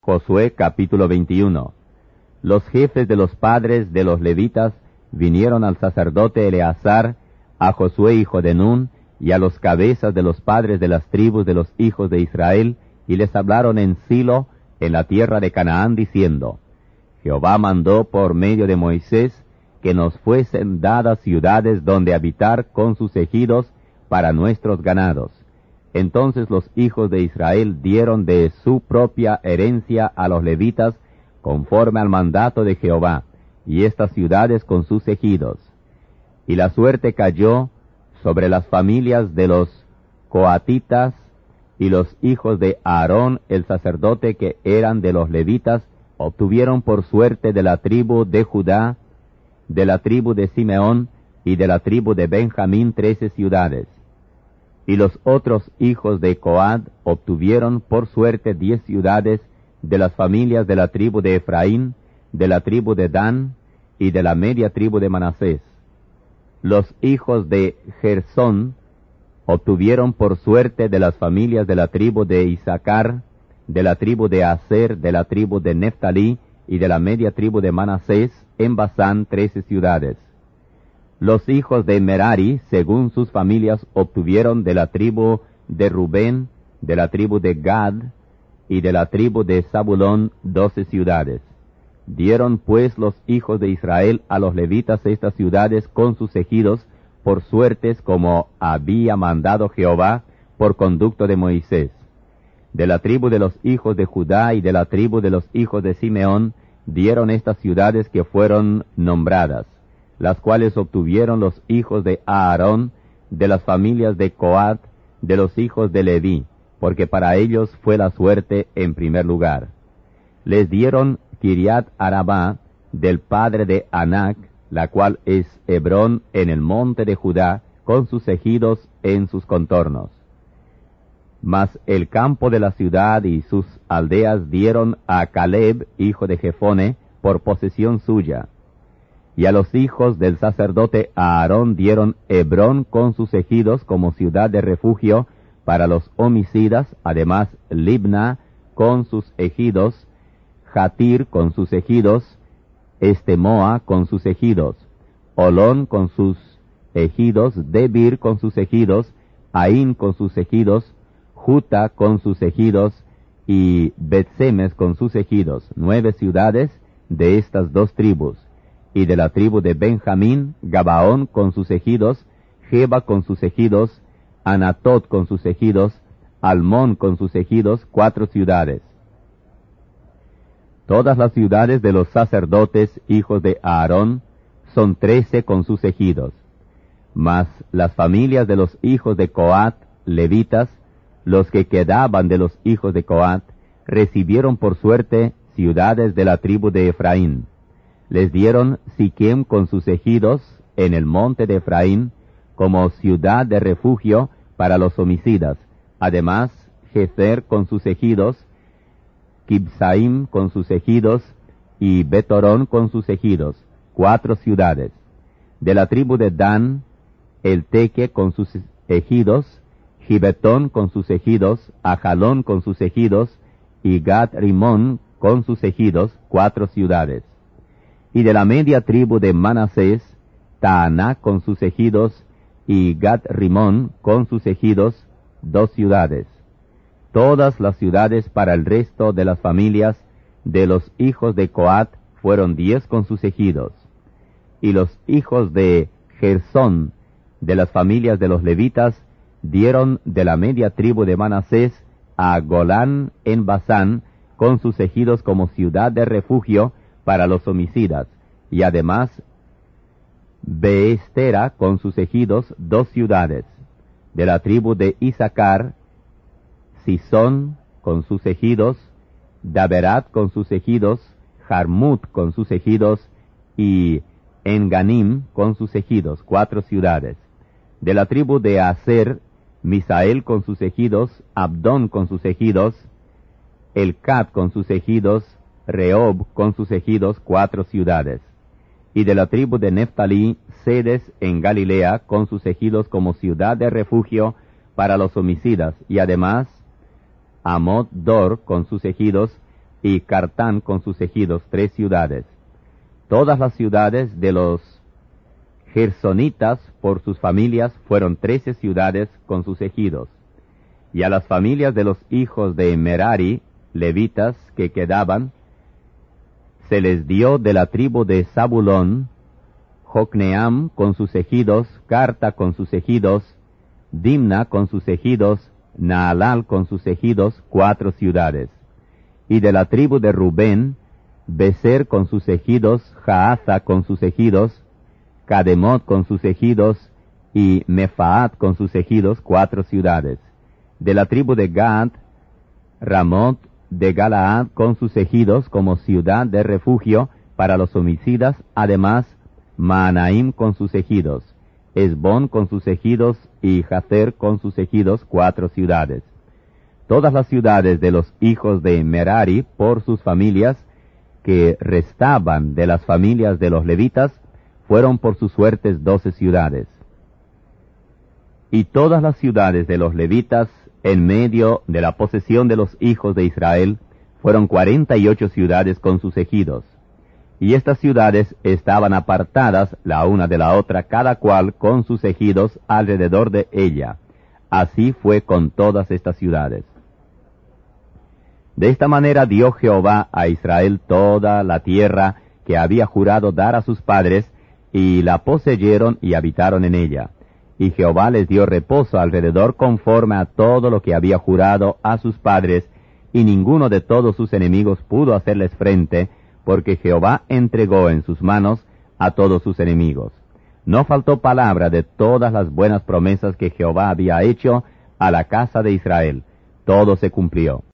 Josué capítulo 21. Los jefes de los padres de los levitas vinieron al sacerdote Eleazar, a Josué hijo de Nun, y a los cabezas de los padres de las tribus de los hijos de Israel, y les hablaron en Silo, en la tierra de Canaán, diciendo: Jehová mandó por medio de Moisés que nos fuesen dadas ciudades donde habitar con sus ejidos para nuestros ganados. Entonces los hijos de Israel dieron de su propia herencia a los levitas, conforme al mandato de Jehová, y estas ciudades con sus ejidos. Y la suerte cayó sobre las familias de los coatitas, y los hijos de Aarón el sacerdote, que eran de los levitas, obtuvieron por suerte de la tribu de Judá, de la tribu de Simeón y de la tribu de Benjamín 13 ciudades. Y los otros hijos de Coat obtuvieron por suerte 10 ciudades de las familias de la tribu de Efraín, de la tribu de Dan y de la media tribu de Manasés. Los hijos de Gersón obtuvieron por suerte de las familias de la tribu de Isaacar, de la tribu de Aser, de la tribu de Neftalí y de la media tribu de Manasés, en Basán 13 ciudades. Los hijos de Merari, según sus familias, obtuvieron de la tribu de Rubén, de la tribu de Gad y de la tribu de Zabulón 12 ciudades. Dieron pues los hijos de Israel a los levitas estas ciudades con sus ejidos, por suertes, como había mandado Jehová por conducto de Moisés. De la tribu de los hijos de Judá y de la tribu de los hijos de Simeón dieron estas ciudades que fueron nombradas, las cuales obtuvieron los hijos de Aarón, de las familias de Coat, de los hijos de Leví, porque para ellos fue la suerte en primer lugar. Les dieron Kiriat Arabá, del padre de Anac, la cual es Hebrón en el monte de Judá, con sus ejidos en sus contornos. Mas el campo de la ciudad y sus aldeas dieron a Caleb, hijo de Jefone, por posesión suya. Y a los hijos del sacerdote Aarón dieron Hebrón con sus ejidos como ciudad de refugio para los homicidas, además Libna con sus ejidos, Jatir con sus ejidos, Estemoa con sus ejidos, Olón con sus ejidos, Debir con sus ejidos, Aín con sus ejidos, Juta con sus ejidos, y Betsemes con sus ejidos, 9 ciudades de estas dos tribus. Y de la tribu de Benjamín, Gabaón con sus ejidos, Geba con sus ejidos, Anatot con sus ejidos, Almón con sus ejidos, 4 ciudades. Todas las ciudades de los sacerdotes, hijos de Aarón, son 13 con sus ejidos. Mas las familias de los hijos de Coat, levitas, los que quedaban de los hijos de Coat, recibieron por suerte ciudades de la tribu de Efraín. Les dieron Siquem con sus ejidos en el monte de Efraín, como ciudad de refugio para los homicidas. Además, Jezer con sus ejidos, Kibsaim con sus ejidos, y Betorón con sus ejidos, 4 ciudades. De la tribu de Dan, el Teque con sus ejidos, Gibetón con sus ejidos, Ajalón con sus ejidos, y Gat Rimón con sus ejidos, 4 ciudades. Y de la media tribu de Manasés, Taaná con sus ejidos, y Gat Rimón con sus ejidos, 2 ciudades. Todas las ciudades para el resto de las familias de los hijos de Coat fueron 10 con sus ejidos. Y los hijos de Gersón, de las familias de los levitas, dieron de la media tribu de Manasés a Golán en Basán, con sus ejidos como ciudad de refugio para los homicidas, y además Beestera con sus ejidos, 2 ciudades. De la tribu de Isaacar, Sisón con sus ejidos, Daberat con sus ejidos, Jarmut con sus ejidos, y Enganim con sus ejidos, 4 ciudades. De la tribu de Aser, Misael con sus ejidos, Abdón con sus ejidos, Elcat con sus ejidos, Rehob con sus ejidos, 4 ciudades. Y de la tribu de Neftalí, Sedes en Galilea con sus ejidos como ciudad de refugio para los homicidas, y además Amot Dor con sus ejidos, y Cartán con sus ejidos, 3 ciudades. Todas las ciudades de los gersonitas por sus familias fueron 13 ciudades con sus ejidos. Y a las familias de los hijos de Merari, levitas, que quedaban, se les dio de la tribu de Zabulón, Jocneam con sus ejidos, Carta con sus ejidos, Dimna con sus ejidos, Naalal con sus ejidos, 4 ciudades. Y de la tribu de Rubén, Beser con sus ejidos, Jaaza con sus ejidos, Cademot con sus ejidos, y Mefaat con sus ejidos, 4 ciudades. De la tribu de Gad, Ramot de Galaad con sus ejidos como ciudad de refugio para los homicidas, además Maanaim con sus ejidos, Esbón con sus ejidos y Jazer con sus ejidos, 4 ciudades. Todas las ciudades de los hijos de Merari por sus familias, que restaban de las familias de los levitas, fueron por sus suertes 12 ciudades. Y todas las ciudades de los levitas, en medio de la posesión de los hijos de Israel, fueron 48 ciudades con sus ejidos. Y estas ciudades estaban apartadas la una de la otra, cada cual con sus ejidos alrededor de ella. Así fue con todas estas ciudades. De esta manera dio Jehová a Israel toda la tierra que había jurado dar a sus padres, y la poseyeron y habitaron en ella. Y Jehová les dio reposo alrededor conforme a todo lo que había jurado a sus padres, y ninguno de todos sus enemigos pudo hacerles frente, porque Jehová entregó en sus manos a todos sus enemigos. No faltó palabra de todas las buenas promesas que Jehová había hecho a la casa de Israel. Todo se cumplió.